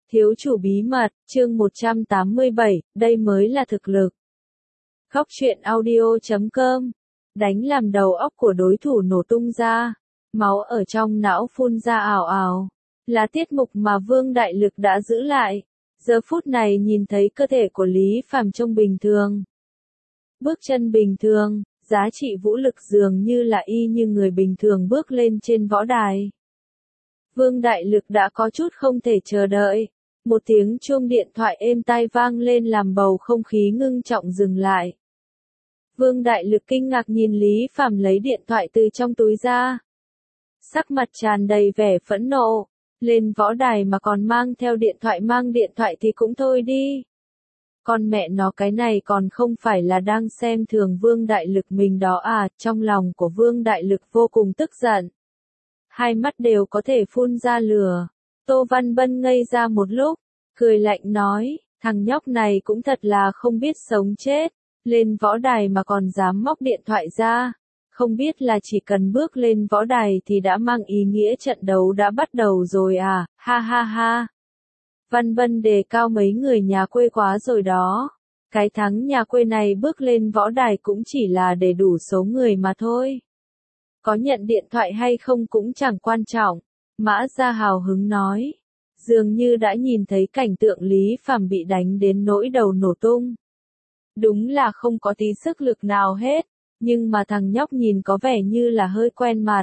Thiếu chủ bí mật, chương 187, đây mới là thực lực. Khóc chuyện audio.com. Đánh làm đầu óc của đối thủ nổ tung ra. Máu ở trong não phun ra ào ào. Là tiết mục mà Vương Đại Lực đã giữ lại. Giờ phút này nhìn thấy cơ thể của Lý Phàm trông bình thường. Bước chân bình thường, giá trị vũ lực dường như là y như người bình thường bước lên trên võ đài. Vương Đại Lực đã có chút không thể chờ đợi. Một tiếng chuông điện thoại êm tai vang lên làm bầu không khí ngưng trọng dừng lại. Vương Đại Lực kinh ngạc nhìn Lý Phàm lấy điện thoại từ trong túi ra. Sắc mặt tràn đầy vẻ phẫn nộ. Lên võ đài mà còn mang theo điện thoại thì cũng thôi đi. Con mẹ nó cái này còn không phải là đang xem thường Vương Đại Lực mình đó à, trong lòng của Vương Đại Lực vô cùng tức giận. Hai mắt đều có thể phun ra lửa. Tô Văn Bân ngây ra một lúc, cười lạnh nói, thằng nhóc này cũng thật là không biết sống chết, lên võ đài mà còn dám móc điện thoại ra, không biết là chỉ cần bước lên võ đài thì đã mang ý nghĩa trận đấu đã bắt đầu rồi à, ha ha ha. Văn Bân đề cao mấy người nhà quê quá rồi đó, cái thắng nhà quê này bước lên võ đài cũng chỉ là để đủ số người mà thôi. Có nhận điện thoại hay không cũng chẳng quan trọng. Mã Gia hào hứng nói. Dường như đã nhìn thấy cảnh tượng Lý Phàm bị đánh đến nỗi đầu nổ tung. Đúng là không có tí sức lực nào hết, nhưng mà thằng nhóc nhìn có vẻ như là hơi quen mặt.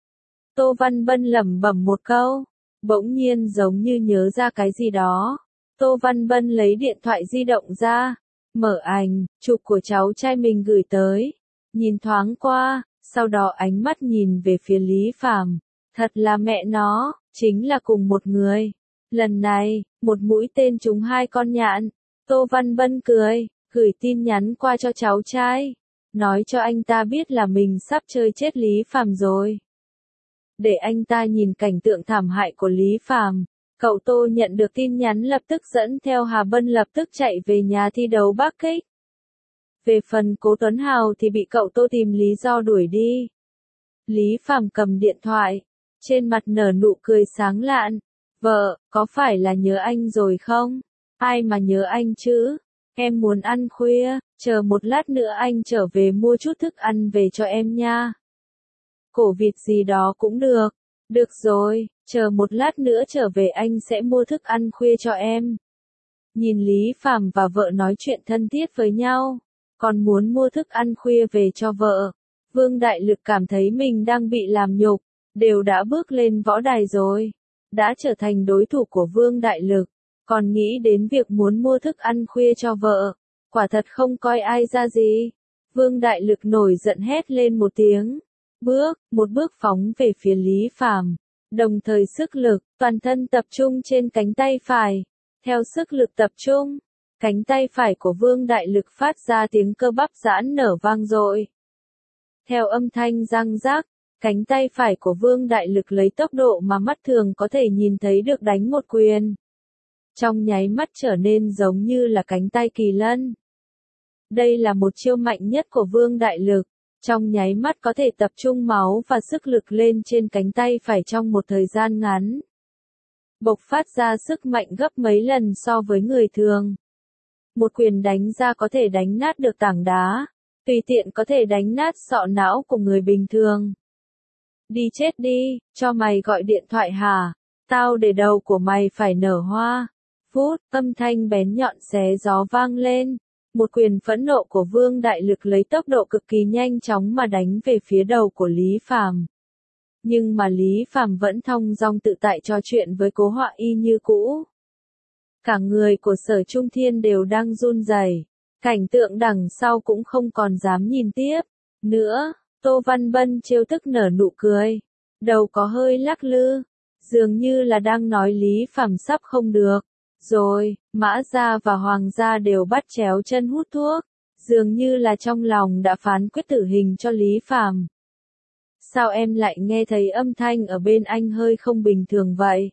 Tô Văn Bân lẩm bẩm một câu, bỗng nhiên giống như nhớ ra cái gì đó. Tô Văn Bân lấy điện thoại di động ra, mở ảnh, chụp của cháu trai mình gửi tới, nhìn thoáng qua. Sau đó ánh mắt nhìn về phía Lý Phàm, thật là mẹ nó, chính là cùng một người. Lần này, một mũi tên trúng hai con nhạn. Tô Văn Bân cười, gửi tin nhắn qua cho cháu trai, nói cho anh ta biết là mình sắp chơi chết Lý Phàm rồi. Để anh ta nhìn cảnh tượng thảm hại của Lý Phàm, cậu Tô nhận được tin nhắn lập tức dẫn theo Hà Bân lập tức chạy về nhà thi đấu Bắc Kích. Về phần Cố Tuấn Hào thì bị cậu Tô tìm lý do đuổi đi. Lý Phàm cầm điện thoại, trên mặt nở nụ cười sáng lạn. Vợ, có phải là nhớ anh rồi không? Ai mà nhớ anh chứ? Em muốn ăn khuya, chờ một lát nữa anh trở về mua chút thức ăn về cho em nha. Cổ vịt gì đó cũng được. Được rồi, chờ một lát nữa trở về anh sẽ mua thức ăn khuya cho em. Nhìn Lý Phàm và vợ nói chuyện thân thiết với nhau. Còn muốn mua thức ăn khuya về cho vợ. Vương Đại Lực cảm thấy mình đang bị làm nhục, đều đã bước lên võ đài rồi, đã trở thành đối thủ của Vương Đại Lực, còn nghĩ đến việc muốn mua thức ăn khuya cho vợ, quả thật không coi ai ra gì. Vương Đại Lực nổi giận hét lên một tiếng, một bước phóng về phía Lý Phàm, đồng thời sức lực, toàn thân tập trung trên cánh tay phải, theo sức lực tập trung. Cánh tay phải của Vương Đại Lực phát ra tiếng cơ bắp giãn nở vang dội. Theo âm thanh răng rác, cánh tay phải của Vương Đại Lực lấy tốc độ mà mắt thường có thể nhìn thấy được đánh một quyền. Trong nháy mắt trở nên giống như là cánh tay kỳ lân. Đây là một chiêu mạnh nhất của Vương Đại Lực, trong nháy mắt có thể tập trung máu và sức lực lên trên cánh tay phải trong một thời gian ngắn. Bộc phát ra sức mạnh gấp mấy lần so với người thường. Một quyền đánh ra có thể đánh nát được tảng đá, tùy tiện có thể đánh nát sọ não của người bình thường. Đi chết đi, cho mày gọi điện thoại hả? Tao để đầu của mày phải nở hoa. Phút, âm thanh bén nhọn xé gió vang lên. Một quyền phẫn nộ của Vương Đại Lực lấy tốc độ cực kỳ nhanh chóng mà đánh về phía đầu của Lý Phàm. Nhưng mà Lý Phàm vẫn thong dong tự tại trò chuyện với Cố Họa Y như cũ. Cả người của Sở Trung Thiên đều đang run rẩy, cảnh tượng đằng sau cũng không còn dám nhìn tiếp nữa. Tô Văn Bân trêu tức nở nụ cười, đầu có hơi lắc lư, dường như là đang nói Lý Phàm sắp không được rồi. Mã Gia và Hoàng Gia đều bắt chéo chân hút thuốc, dường như là trong lòng đã phán quyết tử hình cho Lý Phàm. Sao em lại nghe thấy âm thanh ở bên anh hơi không bình thường vậy?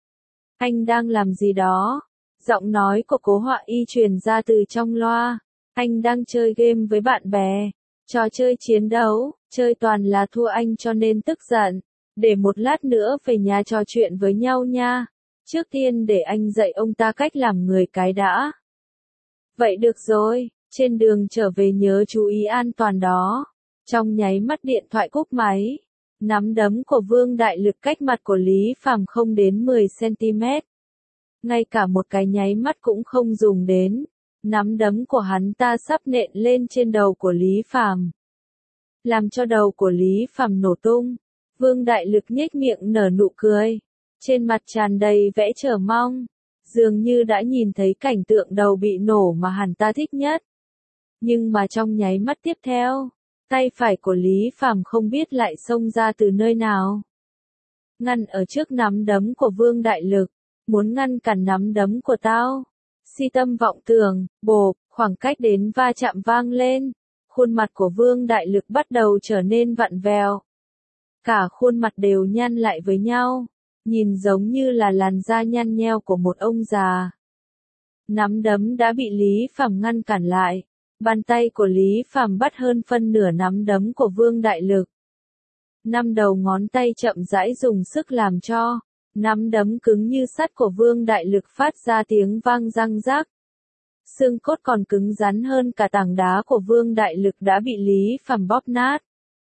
Anh đang làm gì đó? Giọng nói của Cố Họa Y truyền ra từ trong loa. Anh đang chơi game với bạn bè. Trò chơi chiến đấu, chơi toàn là thua anh cho nên tức giận. Để một lát nữa về nhà trò chuyện với nhau nha. Trước tiên để anh dạy ông ta cách làm người cái đã. Vậy được rồi, trên đường trở về nhớ chú ý an toàn đó. Trong nháy mắt điện thoại cúp máy, nắm đấm của Vương Đại Lực cách mặt của Lý Phàm không đến 10 cm. Ngay cả một cái nháy mắt cũng không dùng đến. Nắm đấm của hắn ta sắp nện lên trên đầu của Lý Phàm, làm cho đầu của Lý Phàm nổ tung. Vương Đại Lực nhếch miệng nở nụ cười, trên mặt tràn đầy vẻ chờ mong, dường như đã nhìn thấy cảnh tượng đầu bị nổ mà hắn ta thích nhất. Nhưng mà trong nháy mắt tiếp theo, tay phải của Lý Phàm không biết lại xông ra từ nơi nào, ngăn ở trước nắm đấm của Vương Đại Lực, muốn ngăn cản nắm đấm của tao. Si tâm vọng tưởng, bộp, khoảng cách đến va chạm vang lên, khuôn mặt của Vương Đại Lực bắt đầu trở nên vặn vẹo. Cả khuôn mặt đều nhăn lại với nhau, nhìn giống như là làn da nhăn nheo của một ông già. Nắm đấm đã bị Lý Phàm ngăn cản lại, bàn tay của Lý Phàm bắt hơn phân nửa nắm đấm của Vương Đại Lực. Năm đầu ngón tay chậm rãi dùng sức làm cho nắm đấm cứng như sắt của Vương Đại Lực phát ra tiếng vang răng rác. Xương cốt còn cứng rắn hơn cả tảng đá của Vương Đại Lực đã bị Lý Phàm bóp nát.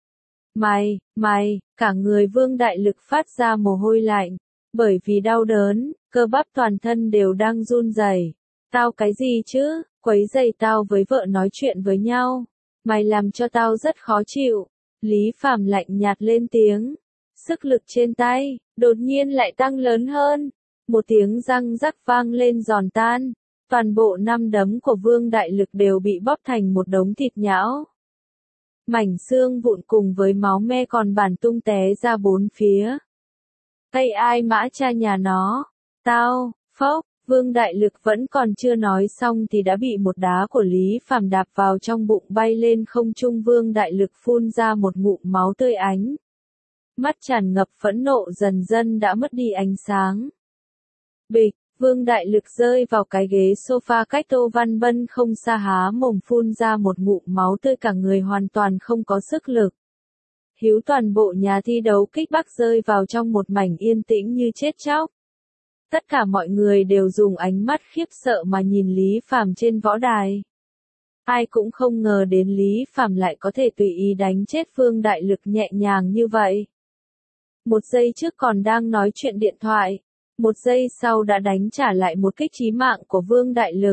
Mày, cả người Vương Đại Lực phát ra mồ hôi lạnh, bởi vì đau đớn, cơ bắp toàn thân đều đang run rẩy. Tao cái gì chứ, quấy rầy tao với vợ nói chuyện với nhau. Mày làm cho tao rất khó chịu. Lý Phàm lạnh nhạt lên tiếng. Sức lực trên tay, đột nhiên lại tăng lớn hơn. Một tiếng răng rắc vang lên giòn tan. Toàn bộ năm đấm của Vương Đại Lực đều bị bóp thành một đống thịt nhão. Mảnh xương vụn cùng với máu me còn bản tung té ra bốn phía. Tay ai mã cha nhà nó. Tao, phốc, Vương Đại Lực vẫn còn chưa nói xong thì đã bị một đá của Lý Phàm đạp vào trong bụng bay lên không trung. Vương Đại Lực phun ra một ngụm máu tươi ánh. Mắt tràn ngập phẫn nộ dần dần đã mất đi ánh sáng. Bịch, Vương Đại Lực rơi vào cái ghế sofa cách Tô Văn Bân không xa, há mồm phun ra một ngụm máu tươi, cả người hoàn toàn không có sức lực. Hiếu toàn bộ nhà thi đấu kích Bắc rơi vào trong một mảnh yên tĩnh như chết chóc. Tất cả mọi người đều dùng ánh mắt khiếp sợ mà nhìn Lý Phàm trên võ đài. Ai cũng không ngờ đến Lý Phàm lại có thể tùy ý đánh chết Vương Đại Lực nhẹ nhàng như vậy. Một giây trước còn đang nói chuyện điện thoại, một giây sau đã đánh trả lại một kích chí mạng của Vương Đại Lực.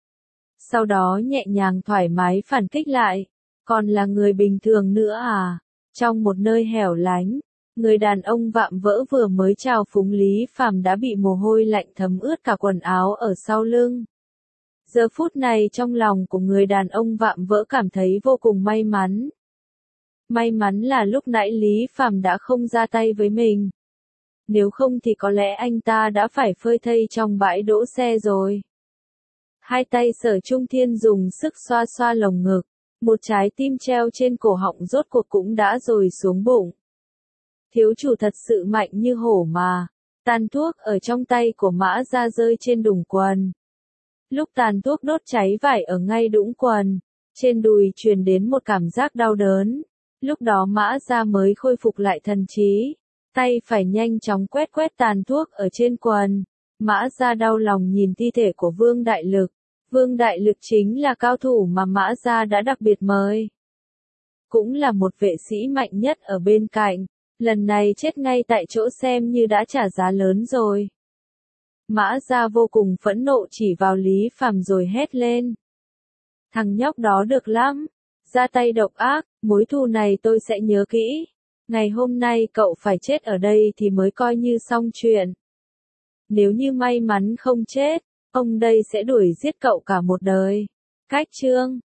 Sau đó nhẹ nhàng thoải mái phản kích lại, còn là người bình thường nữa à? Trong một nơi hẻo lánh, người đàn ông vạm vỡ vừa mới chào phúng Lý Phàm đã bị mồ hôi lạnh thấm ướt cả quần áo ở sau lưng. Giờ phút này trong lòng của người đàn ông vạm vỡ cảm thấy vô cùng may mắn. May mắn là lúc nãy Lý Phàm đã không ra tay với mình. Nếu không thì có lẽ anh ta đã phải phơi thây trong bãi đỗ xe rồi. Hai tay Sở Trung Thiên dùng sức xoa xoa lồng ngực. Một trái tim treo trên cổ họng rốt cuộc cũng đã rồi xuống bụng. Thiếu chủ thật sự mạnh như hổ mà. Tàn thuốc ở trong tay của Mã Gia rơi trên đùng quần. Lúc tàn thuốc đốt cháy vải ở ngay đũng quần, trên đùi truyền đến một cảm giác đau đớn. Lúc đó Mã Gia mới khôi phục lại thần trí. Tay phải nhanh chóng quét tàn thuốc ở trên quần. Mã Gia đau lòng nhìn thi thể của Vương Đại Lực. Vương Đại Lực chính là cao thủ mà Mã Gia đã đặc biệt mời. Cũng là một vệ sĩ mạnh nhất ở bên cạnh. Lần này chết ngay tại chỗ xem như đã trả giá lớn rồi. Mã Gia vô cùng phẫn nộ chỉ vào Lý Phàm rồi hét lên. Thằng nhóc đó được lắm. Ra tay độc ác, mối thù này tôi sẽ nhớ kỹ. Ngày hôm nay cậu phải chết ở đây thì mới coi như xong chuyện. Nếu như may mắn không chết, ông đây sẽ đuổi giết cậu cả một đời. Cách chương